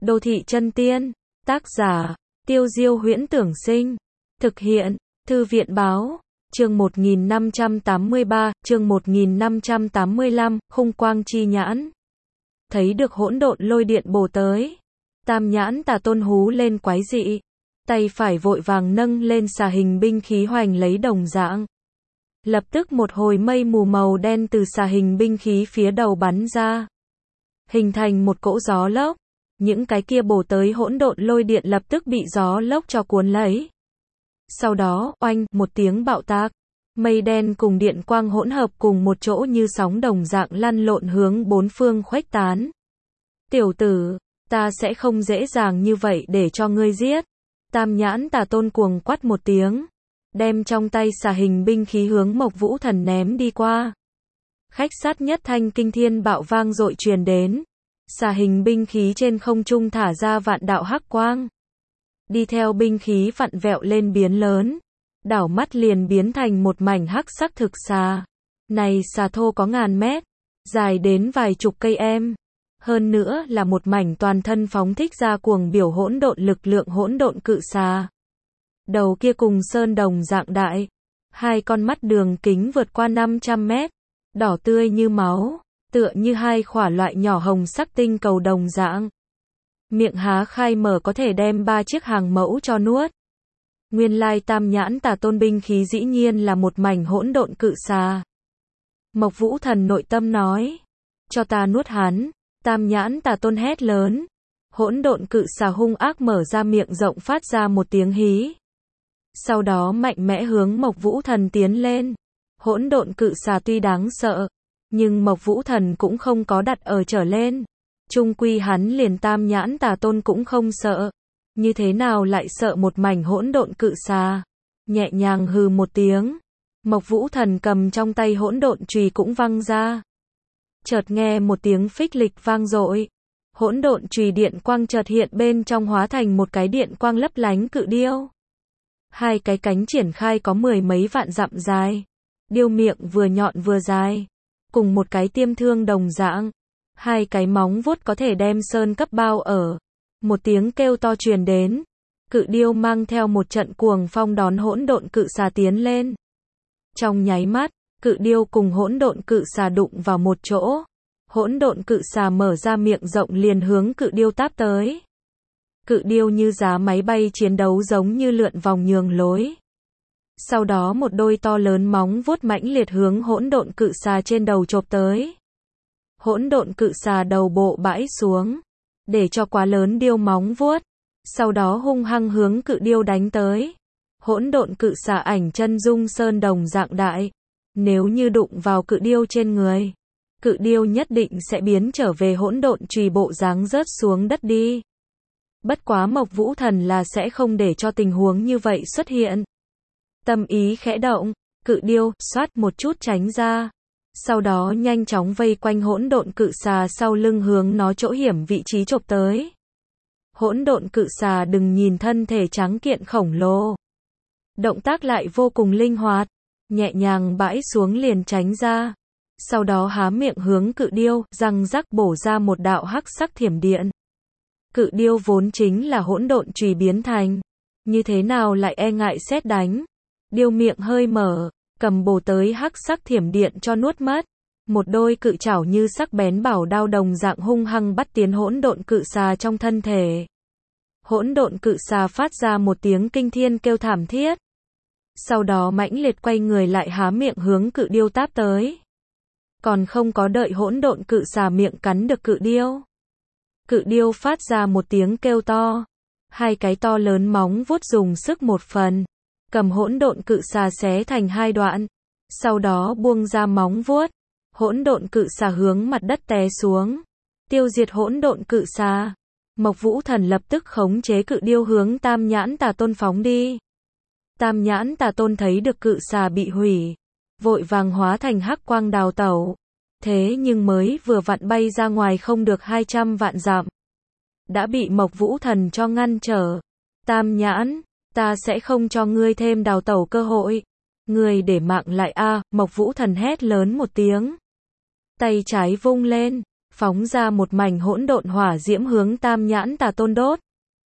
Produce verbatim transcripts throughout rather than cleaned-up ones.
Đô thị chân tiên. Tác giả, Tiêu Diêu Huyễn Tưởng Sinh. Thực hiện, Thư viện Báo. Chương một nghìn năm trăm tám mươi ba, chương một nghìn năm trăm tám mươi lăm, Khung Quang Chi Nhãn. Thấy được hỗn độn lôi điện bổ tới. Tam Nhãn Tà Tôn hú lên quái dị. Tay phải vội vàng nâng lên xà hình binh khí hoành lấy đồng dạng. Lập tức một hồi mây mù màu đen từ xà hình binh khí phía đầu bắn ra. Hình thành một cỗ gió lốc. Những cái kia bổ tới hỗn độn lôi điện lập tức bị gió lốc cho cuốn lấy. Sau đó, oanh, một tiếng bạo tạc. Mây đen cùng điện quang hỗn hợp cùng một chỗ như sóng đồng dạng lăn lộn hướng bốn phương khuếch tán. Tiểu tử, ta sẽ không dễ dàng như vậy để cho ngươi giết. Tam Nhãn Tà Tôn cuồng quát một tiếng. Đem trong tay xà hình binh khí hướng Mộc Vũ Thần ném đi qua. Khách sát nhất thanh kinh thiên bạo vang dội truyền đến. Xà hình binh khí trên không trung thả ra vạn đạo hắc quang. Đi theo binh khí vặn vẹo lên biến lớn. Đảo mắt liền biến thành một mảnh hắc sắc thực xà. Này xà thô có ngàn mét, dài đến vài chục cây em. Hơn nữa là một mảnh toàn thân phóng thích ra cuồng biểu hỗn độn lực lượng hỗn độn cự xà. Đầu kia cùng sơn đồng dạng đại. Hai con mắt đường kính vượt qua năm trăm mét. Đỏ tươi như máu. Tựa như hai khỏa loại nhỏ hồng sắc tinh cầu đồng dạng. Miệng há khai mở có thể đem ba chiếc hàng mẫu cho nuốt. Nguyên lai Tam Nhãn Tà Tôn binh khí dĩ nhiên là một mảnh hỗn độn cự xà. Mộc Vũ Thần nội tâm nói. Cho ta nuốt hắn. Tam Nhãn Tà Tôn hét lớn. Hỗn độn cự xà hung ác mở ra miệng rộng phát ra một tiếng hí. Sau đó mạnh mẽ hướng Mộc Vũ Thần tiến lên. Hỗn độn cự xà tuy đáng sợ, nhưng Mộc Vũ Thần cũng không có đặt ở trở lên. Chung quy hắn liền Tam Nhãn Tà Tôn cũng không sợ. Như thế nào lại sợ một mảnh hỗn độn cự xà. Nhẹ nhàng hừ một tiếng. Mộc Vũ Thần cầm trong tay hỗn độn chùy cũng văng ra. Chợt nghe một tiếng phích lịch vang dội. Hỗn độn chùy điện quang chợt hiện bên trong hóa thành một cái điện quang lấp lánh cự điêu. Hai cái cánh triển khai có mười mấy vạn dặm dài. Điêu miệng vừa nhọn vừa dài. Cùng một cái tiêm thương đồng dạng. Hai cái móng vuốt có thể đem sơn cấp bao ở. Một tiếng kêu to truyền đến. Cự điêu mang theo một trận cuồng phong đón hỗn độn cự xà tiến lên. Trong nháy mắt, cự điêu cùng hỗn độn cự xà đụng vào một chỗ. Hỗn độn cự xà mở ra miệng rộng liền hướng cự điêu táp tới. Cự điêu như giá máy bay chiến đấu giống như lượn vòng nhường lối. Sau đó một đôi to lớn móng vuốt mãnh liệt hướng hỗn độn cự xà trên đầu chộp tới. Hỗn độn cự xà đầu bộ bãi xuống, để cho quá lớn điêu móng vuốt, sau đó hung hăng hướng cự điêu đánh tới. Hỗn độn cự xà ảnh chân dung sơn đồng dạng đại, nếu như đụng vào cự điêu trên người, cự điêu nhất định sẽ biến trở về hỗn độn chùy bộ dáng rớt xuống đất đi. Bất quá Mộc Vũ Thần là sẽ không để cho tình huống như vậy xuất hiện. Tâm ý khẽ động, cự điêu xoát một chút tránh ra. Sau đó nhanh chóng vây quanh hỗn độn cự xà sau lưng hướng nó chỗ hiểm vị trí chộp tới. Hỗn độn cự xà đừng nhìn thân thể trắng kiện khổng lồ. Động tác lại vô cùng linh hoạt, nhẹ nhàng bãi xuống liền tránh ra. Sau đó há miệng hướng cự điêu, răng rắc bổ ra một đạo hắc sắc thiểm điện. Cự điêu vốn chính là hỗn độn chùy biến thành. Như thế nào lại e ngại sét đánh. Điêu miệng hơi mở, cầm bổ tới hắc sắc thiểm điện cho nuốt mất. Một đôi cự chảo như sắc bén bảo đao đồng dạng hung hăng bắt tiến hỗn độn cự xà trong thân thể. Hỗn độn cự xà phát ra một tiếng kinh thiên kêu thảm thiết. Sau đó mãnh liệt quay người lại há miệng hướng cự điêu táp tới. Còn không có đợi hỗn độn cự xà miệng cắn được cự điêu. Cự điêu phát ra một tiếng kêu to. Hai cái to lớn móng vuốt dùng sức một phần. Cầm hỗn độn cự xà xé thành hai đoạn. Sau đó buông ra móng vuốt. Hỗn độn cự xà hướng mặt đất té xuống. Tiêu diệt hỗn độn cự xà. Mộc Vũ Thần lập tức khống chế cự điêu hướng Tam Nhãn Tà Tôn phóng đi. Tam Nhãn Tà Tôn thấy được cự xà bị hủy. Vội vàng hóa thành hắc quang đào tẩu. Thế nhưng mới vừa vặn bay ra ngoài không được hai trăm vạn dặm. Đã bị Mộc Vũ Thần cho ngăn trở. Tam Nhãn, ta sẽ không cho ngươi thêm đào tẩu cơ hội. Ngươi để mạng lại a, à, Mộc Vũ Thần hét lớn một tiếng. Tay trái vung lên, phóng ra một mảnh hỗn độn hỏa diễm hướng Tam Nhãn Tà Tôn đốt.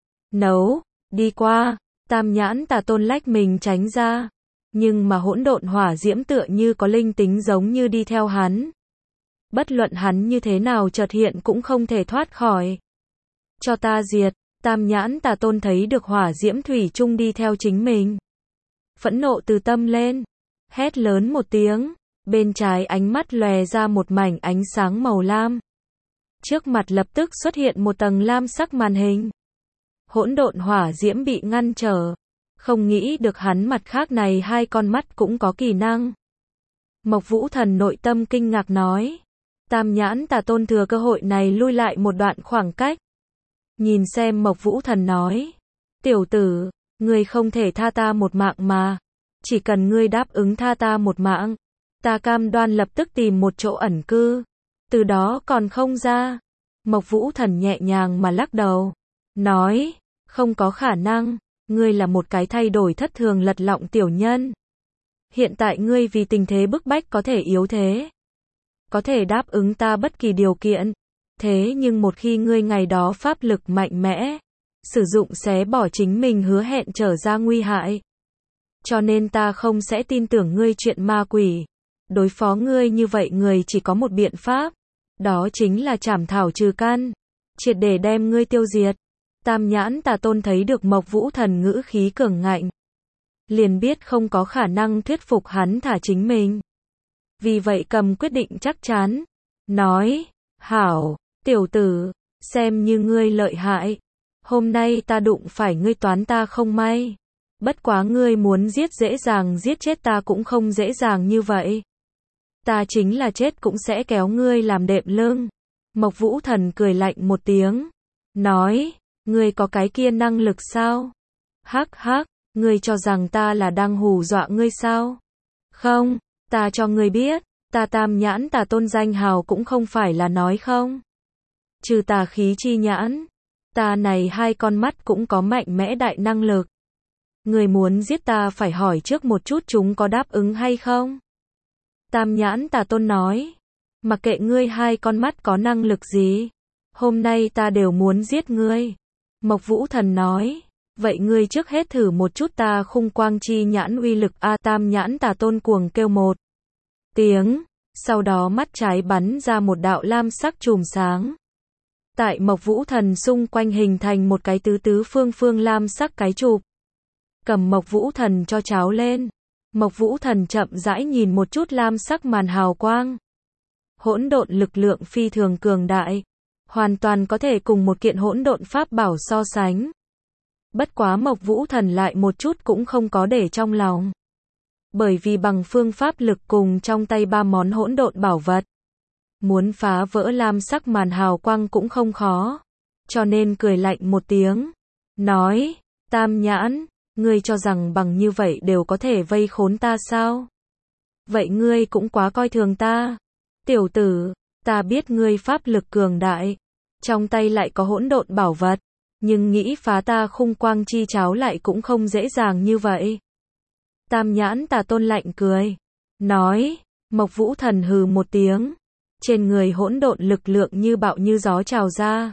Nấu, đi qua, Tam Nhãn Tà Tôn lách mình tránh ra, nhưng mà hỗn độn hỏa diễm tựa như có linh tính giống như đi theo hắn. Bất luận hắn như thế nào chợt hiện cũng không thể thoát khỏi. Cho ta diệt, Tam Nhãn Tà Tôn thấy được hỏa diễm thủy chung đi theo chính mình. Phẫn nộ từ tâm lên, hét lớn một tiếng, bên trái ánh mắt lòe ra một mảnh ánh sáng màu lam. Trước mặt lập tức xuất hiện một tầng lam sắc màn hình. Hỗn độn hỏa diễm bị ngăn trở, không nghĩ được hắn mặt khác này hai con mắt cũng có kỳ năng. Mộc Vũ Thần nội tâm kinh ngạc nói. Tam Nhãn Tà Tôn thừa cơ hội này lui lại một đoạn khoảng cách. Nhìn xem Mộc Vũ Thần nói. Tiểu tử, ngươi không thể tha ta một mạng mà. Chỉ cần ngươi đáp ứng tha ta một mạng, ta cam đoan lập tức tìm một chỗ ẩn cư. Từ đó còn không ra. Mộc Vũ Thần nhẹ nhàng mà lắc đầu. Nói, không có khả năng, ngươi là một cái thay đổi thất thường lật lọng tiểu nhân. Hiện tại ngươi vì tình thế bức bách có thể yếu thế. Có thể đáp ứng ta bất kỳ điều kiện. Thế nhưng một khi ngươi ngày đó pháp lực mạnh mẽ, sử dụng xé bỏ chính mình hứa hẹn trở ra nguy hại. Cho nên ta không sẽ tin tưởng ngươi chuyện ma quỷ. Đối phó ngươi như vậy người chỉ có một biện pháp. Đó chính là trảm thảo trừ căn. Triệt để đem ngươi tiêu diệt. Tam Nhãn Tà Tôn thấy được Mộc Vũ Thần ngữ khí cường ngạnh. Liền biết không có khả năng thuyết phục hắn thả chính mình. Vì vậy cầm quyết định chắc chắn. Nói, hảo, tiểu tử, xem như ngươi lợi hại. Hôm nay ta đụng phải ngươi toán ta không may. Bất quá ngươi muốn giết dễ dàng giết chết ta cũng không dễ dàng như vậy. Ta chính là chết cũng sẽ kéo ngươi làm đệm lưng. Mộc Vũ Thần cười lạnh một tiếng. Nói, ngươi có cái kia năng lực sao? Hắc hắc, ngươi cho rằng ta là đang hù dọa ngươi sao? Không, ta cho ngươi biết, ta Tam Nhãn Tà Tôn danh hào cũng không phải là nói không. Trừ tà khí chi nhãn, ta này hai con mắt cũng có mạnh mẽ đại năng lực. Ngươi muốn giết ta phải hỏi trước một chút chúng có đáp ứng hay không? Tam Nhãn Tà Tôn nói, mặc kệ ngươi hai con mắt có năng lực gì, hôm nay ta đều muốn giết ngươi. Mộc Vũ Thần nói, vậy ngươi trước hết thử một chút ta khung quang chi nhãn uy lực a. Tam Nhãn Tà Tôn cuồng kêu một tiếng, sau đó mắt trái bắn ra một đạo lam sắc chùm sáng. Tại Mộc Vũ Thần xung quanh hình thành một cái tứ tứ phương phương lam sắc cái chụp. Cầm Mộc Vũ Thần cho cháo lên. Mộc Vũ Thần chậm rãi nhìn một chút lam sắc màn hào quang. Hỗn độn lực lượng phi thường cường đại, hoàn toàn có thể cùng một kiện hỗn độn pháp bảo so sánh. Bất quá Mộc Vũ Thần lại một chút cũng không có để trong lòng. Bởi vì bằng phương pháp lực cùng trong tay ba món hỗn độn bảo vật, muốn phá vỡ lam sắc màn hào quang cũng không khó. Cho nên cười lạnh một tiếng, nói, Tam Nhãn, ngươi cho rằng bằng như vậy đều có thể vây khốn ta sao? Vậy ngươi cũng quá coi thường ta. Tiểu tử, ta biết ngươi pháp lực cường đại, trong tay lại có hỗn độn bảo vật, nhưng nghĩ phá ta khung quang chi cháo lại cũng không dễ dàng như vậy. Tam Nhãn Tà Tôn lạnh cười, nói, Mộc Vũ Thần hừ một tiếng, trên người hỗn độn lực lượng như bạo như gió trào ra.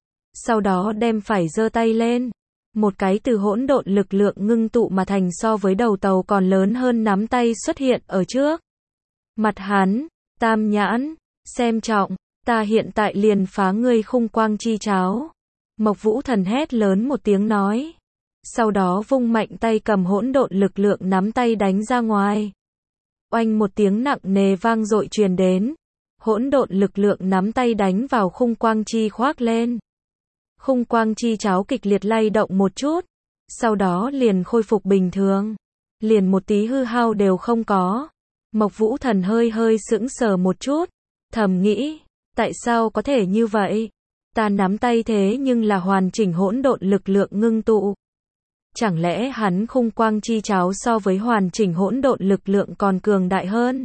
Sau đó đem phải giơ tay lên, một cái từ hỗn độn lực lượng ngưng tụ mà thành so với đầu tàu còn lớn hơn nắm tay xuất hiện ở trước mặt hắn. Tam Nhãn, xem trọng, ta hiện tại liền phá ngươi khung quang chi cháo. Mộc Vũ Thần hét lớn một tiếng nói. Sau đó vung mạnh tay cầm hỗn độn lực lượng nắm tay đánh ra ngoài. Oanh một tiếng nặng nề vang dội truyền đến. Hỗn độn lực lượng nắm tay đánh vào khung quang chi khoác lên. Khung quang chi cháo kịch liệt lay động một chút. Sau đó liền khôi phục bình thường. Liền một tí hư hao đều không có. Mộc Vũ Thần hơi hơi sững sờ một chút, thầm nghĩ, tại sao có thể như vậy? Ta nắm tay thế nhưng là hoàn chỉnh hỗn độn lực lượng ngưng tụ. Chẳng lẽ hắn khung quang chi cháo so với hoàn chỉnh hỗn độn lực lượng còn cường đại hơn?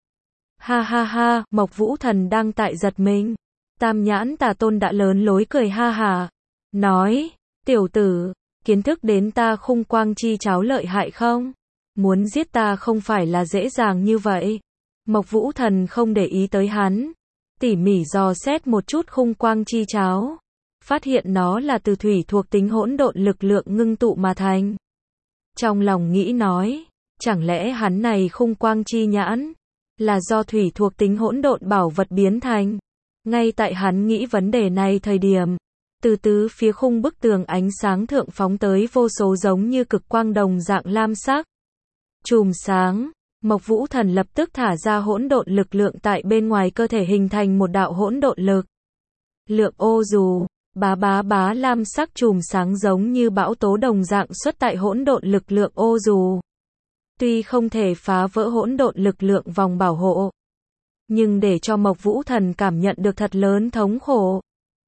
Ha ha ha, Mộc Vũ Thần đang tại giật mình. Tam Nhãn Tà Tôn đã lớn lối cười ha hà, nói, tiểu tử, kiến thức đến ta khung quang chi cháo lợi hại không? Muốn giết ta không phải là dễ dàng như vậy. Mộc Vũ Thần không để ý tới hắn. tỉ mỉ dò xét một chút khung quang chi cháo, phát hiện nó là từ thủy thuộc tính hỗn độn lực lượng ngưng tụ mà thành. Trong lòng nghĩ nói, chẳng lẽ hắn này khung quang chi nhãn là do thủy thuộc tính hỗn độn bảo vật biến thành? Ngay tại hắn nghĩ vấn đề này thời điểm, từ tứ phía khung bức tường ánh sáng thượng phóng tới vô số giống như cực quang đồng dạng lam sắc chùm sáng. Mộc Vũ Thần lập tức thả ra hỗn độn lực lượng tại bên ngoài cơ thể hình thành một đạo hỗn độn lực lượng ô dù, bá bá bá lam sắc chùm sáng giống như bão tố đồng dạng xuất tại hỗn độn lực lượng ô dù. Tuy không thể phá vỡ hỗn độn lực lượng vòng bảo hộ, nhưng để cho Mộc Vũ Thần cảm nhận được thật lớn thống khổ.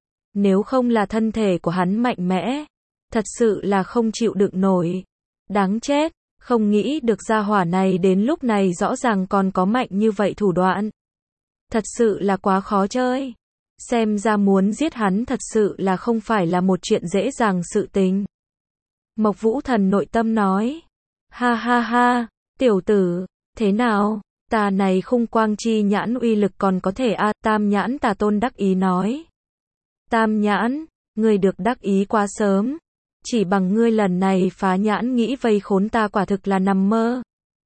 Nếu không là thân thể của hắn mạnh mẽ, thật sự là không chịu đựng nổi. Đáng chết, không nghĩ được gia hỏa này đến lúc này rõ ràng còn có mạnh như vậy thủ đoạn. Thật sự là quá khó chơi. Xem ra muốn giết hắn thật sự là không phải là một chuyện dễ dàng sự tình. Mộc Vũ Thần nội tâm nói. Ha ha ha, tiểu tử, thế nào? Ta này khung quang chi nhãn uy lực còn có thể a à, Tam Nhãn Tà Tôn đắc ý nói. Tam Nhãn, ngươi được đắc ý quá sớm. Chỉ bằng ngươi lần này phá nhãn nghĩ vây khốn ta quả thực là nằm mơ.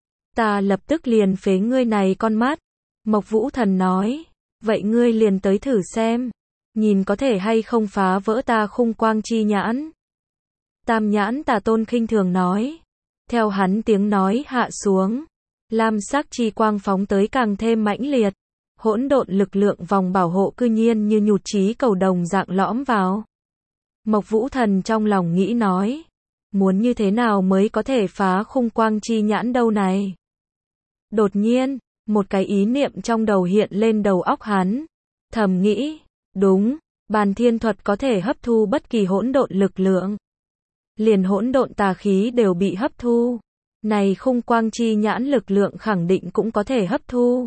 Ta lập tức liền phế ngươi này con mắt. Mộc Vũ Thần nói. Vậy ngươi liền tới thử xem. Nhìn có thể hay không phá vỡ ta khung quang chi nhãn. Tam Nhãn Tà Tôn khinh thường nói. Theo hắn tiếng nói hạ xuống, lam sắc chi quang phóng tới càng thêm mãnh liệt. Hỗn độn lực lượng vòng bảo hộ cư nhiên như nhụt chí cầu đồng dạng lõm vào. Mộc Vũ Thần trong lòng nghĩ nói, muốn như thế nào mới có thể phá khung quang chi nhãn đâu này? Đột nhiên, một cái ý niệm trong đầu hiện lên đầu óc hắn, thầm nghĩ, đúng, bàn thiên thuật có thể hấp thu bất kỳ hỗn độn lực lượng. Liền hỗn độn tà khí đều bị hấp thu. Này khung quang chi nhãn lực lượng khẳng định cũng có thể hấp thu.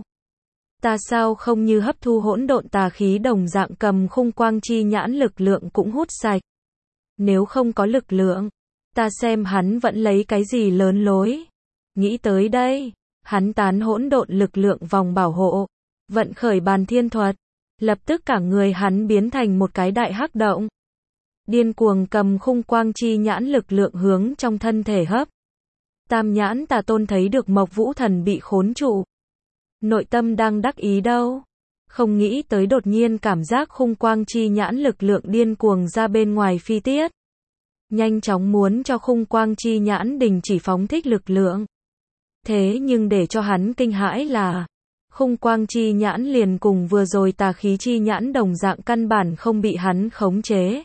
Ta sao không như hấp thu hỗn độn tà khí đồng dạng cầm khung quang chi nhãn lực lượng cũng hút sạch. Nếu không có lực lượng, ta xem hắn vẫn lấy cái gì lớn lối. Nghĩ tới đây, hắn tán hỗn độn lực lượng vòng bảo hộ, vận khởi bàn thiên thuật, lập tức cả người hắn biến thành một cái đại hắc động. Điên cuồng cầm khung quang chi nhãn lực lượng hướng trong thân thể hấp. Tam Nhãn Tà Tôn thấy được Mộc Vũ Thần bị khốn trụ. Nội tâm đang đắc ý đâu. Không nghĩ tới đột nhiên cảm giác khung quang chi nhãn lực lượng điên cuồng ra bên ngoài phi tiết. Nhanh chóng muốn cho khung quang chi nhãn đình chỉ phóng thích lực lượng. Thế nhưng để cho hắn kinh hãi là, khung quang chi nhãn liền cùng vừa rồi tà khí chi nhãn đồng dạng căn bản không bị hắn khống chế.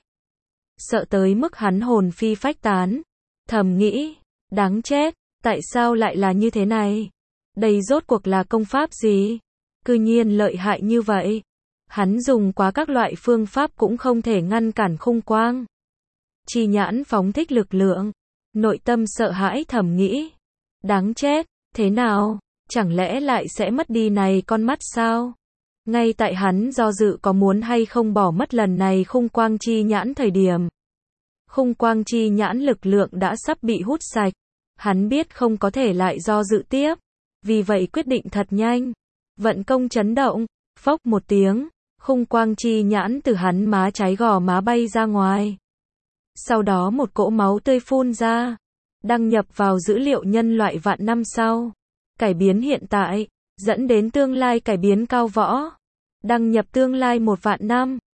Sợ tới mức hắn hồn phi phách tán. Thầm nghĩ, đáng chết, tại sao lại là như thế này? Đây rốt cuộc là công pháp gì? Cư nhiên lợi hại như vậy. Hắn dùng quá các loại phương pháp cũng không thể ngăn cản khung quang chi nhãn phóng thích lực lượng. Nội tâm sợ hãi thầm nghĩ, đáng chết, thế nào? Chẳng lẽ lại sẽ mất đi này con mắt sao? Ngay tại hắn do dự có muốn hay không bỏ mất lần này khung quang chi nhãn thời điểm. Khung quang chi nhãn lực lượng đã sắp bị hút sạch. Hắn biết không có thể lại do dự tiếp. Vì vậy quyết định thật nhanh. Vận công chấn động. Phốc một tiếng. Khung quang chi nhãn từ hắn má trái gò má bay ra ngoài. Sau đó một cỗ máu tươi phun ra. Đăng nhập vào dữ liệu nhân loại vạn năm sau. Cải biến hiện tại. Dẫn đến tương lai cải biến cao võ. Đăng nhập tương lai một vạn năm.